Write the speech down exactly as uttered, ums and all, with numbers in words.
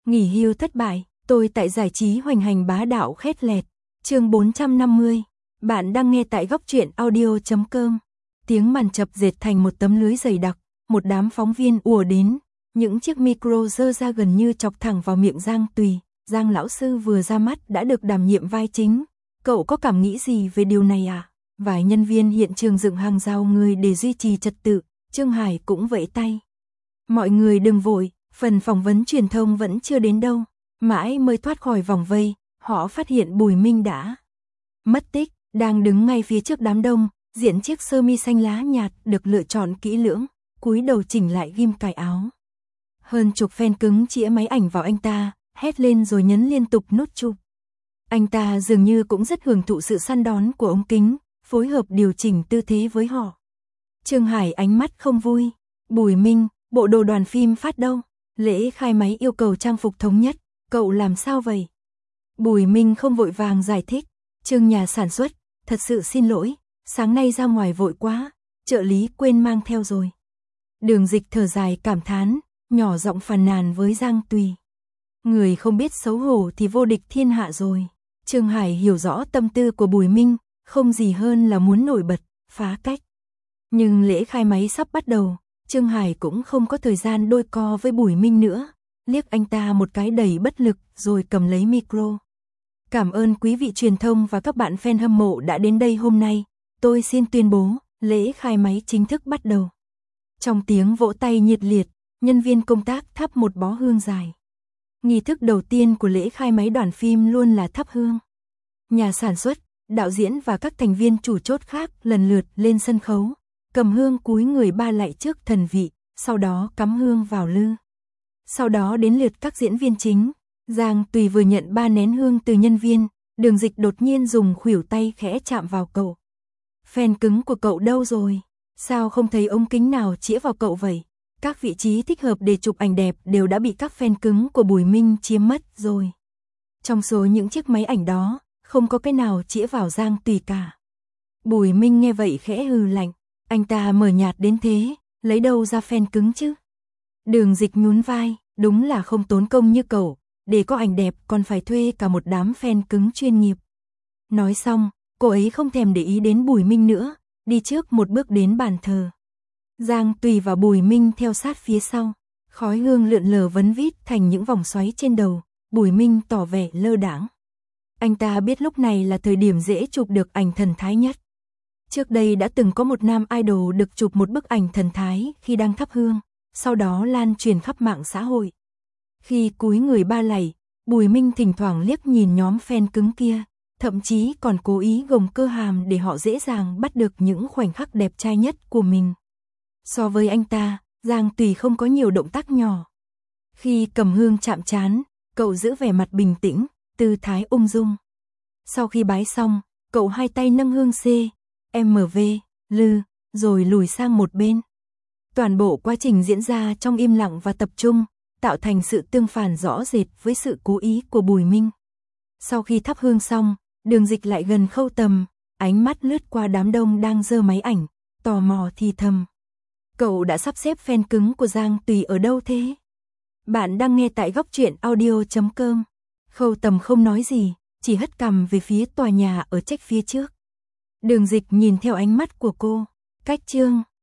Nghỉ hưu thất bại, tôi tại giải trí hoành hành bá đạo khét lẹt. Chương bốn trăm năm mươi. Bạn đang nghe tại góc truyện audio chấm com. Tiếng màn chập dệt thành một tấm lưới dày đặc, một đám phóng viên ùa đến, những chiếc micro giơ ra gần như chọc thẳng vào miệng Giang Tùy. Giang lão sư vừa ra mắt đã được đảm nhiệm vai chính. Cậu có cảm nghĩ gì về điều này à? Vài nhân viên hiện trường dựng hàng rào người để duy trì trật tự, Trương Hải cũng vẫy tay. Mọi người đừng vội, phần phỏng vấn truyền thông vẫn chưa đến đâu. Mãi mới thoát khỏi vòng vây, họ phát hiện Bùi Minh đã mất tích, đang đứng ngay phía trước đám đông, diện chiếc sơ mi xanh lá nhạt được lựa chọn kỹ lưỡng, cúi đầu chỉnh lại ghim cài áo. Hơn chục fan cứng chĩa máy ảnh vào anh ta, hét lên rồi nhấn liên tục nút chụp. Anh ta dường như cũng rất hưởng thụ sự săn đón của ống kính, phối hợp điều chỉnh tư thế với họ. Trương Hải ánh mắt không vui. Bùi Minh, bộ đồ đoàn phim phát đâu? Lễ khai máy yêu cầu trang phục thống nhất, cậu làm sao vậy? Bùi Minh không vội vàng giải thích. Trương nhà sản xuất, thật sự xin lỗi, sáng nay ra ngoài vội quá, trợ lý quên mang theo rồi. Đường Dịch thở dài cảm thán, nhỏ giọng phàn nàn với Giang Tùy. Người không biết xấu hổ thì vô địch thiên hạ rồi. Trương Hải hiểu rõ tâm tư của Bùi Minh, không gì hơn là muốn nổi bật, phá cách. Nhưng lễ khai máy sắp bắt đầu, Trương Hải cũng không có thời gian đôi co với Bùi Minh nữa, liếc anh ta một cái đầy bất lực rồi cầm lấy micro. Cảm ơn quý vị truyền thông và các bạn fan hâm mộ đã đến đây hôm nay, tôi xin tuyên bố, lễ khai máy chính thức bắt đầu. Trong tiếng vỗ tay nhiệt liệt, nhân viên công tác thắp một bó hương dài. Nghi thức đầu tiên của lễ khai máy đoàn phim luôn là thắp hương. Nhà sản xuất, đạo diễn và các thành viên chủ chốt khác lần lượt lên sân khấu, cầm hương cúi người ba lạy trước thần vị, sau đó cắm hương vào lư. Sau đó đến lượt các diễn viên chính. Giang Tùy vừa nhận ba nén hương từ nhân viên, Đường Dịch đột nhiên dùng khuỷu tay khẽ chạm vào cậu. Fan cứng của cậu đâu rồi? Sao không thấy ống kính nào chĩa vào cậu vậy? Các vị trí thích hợp để chụp ảnh đẹp đều đã bị các fan cứng của Bùi Minh chiếm mất rồi. Trong số những chiếc máy ảnh đó, không có cái nào chĩa vào Giang Tùy cả. Bùi Minh nghe vậy khẽ hừ lạnh, anh ta mờ nhạt đến thế, lấy đâu ra fan cứng chứ? Đường Dịch nhún vai, đúng là không tốn công như cậu, để có ảnh đẹp còn phải thuê cả một đám fan cứng chuyên nghiệp. Nói xong, cô ấy không thèm để ý đến Bùi Minh nữa, đi trước một bước đến bàn thờ. Giang Tùy và Bùi Minh theo sát phía sau, khói hương lượn lờ vấn vít thành những vòng xoáy trên đầu, Bùi Minh tỏ vẻ lơ đãng. Anh ta biết lúc này là thời điểm dễ chụp được ảnh thần thái nhất. Trước đây đã từng có một nam idol được chụp một bức ảnh thần thái khi đang thắp hương, sau đó lan truyền khắp mạng xã hội. Khi cúi người ba lạy, Bùi Minh thỉnh thoảng liếc nhìn nhóm fan cứng kia, thậm chí còn cố ý gồng cơ hàm để họ dễ dàng bắt được những khoảnh khắc đẹp trai nhất của mình. So với anh ta, Giang Tùy không có nhiều động tác nhỏ. Khi cầm hương chạm trán, cậu giữ vẻ mặt bình tĩnh, tư thái ung dung. Sau khi bái xong, cậu hai tay nâng hương C, M V, lư, rồi lùi sang một bên. Toàn bộ quá trình diễn ra trong im lặng và tập trung, tạo thành sự tương phản rõ rệt với sự cố ý của Bùi Minh. Sau khi thắp hương xong, Đường Dịch lại gần khâu tầm, ánh mắt lướt qua đám đông đang giơ máy ảnh, tò mò thì thầm. Cậu đã sắp xếp fan cứng của Giang Tùy ở đâu thế? Bạn đang nghe tại góc truyện audio chấm com. Khâu tầm không nói gì, chỉ hất cằm về phía tòa nhà ở trách phía trước. Đường Dịch nhìn theo ánh mắt của cô, cách Trương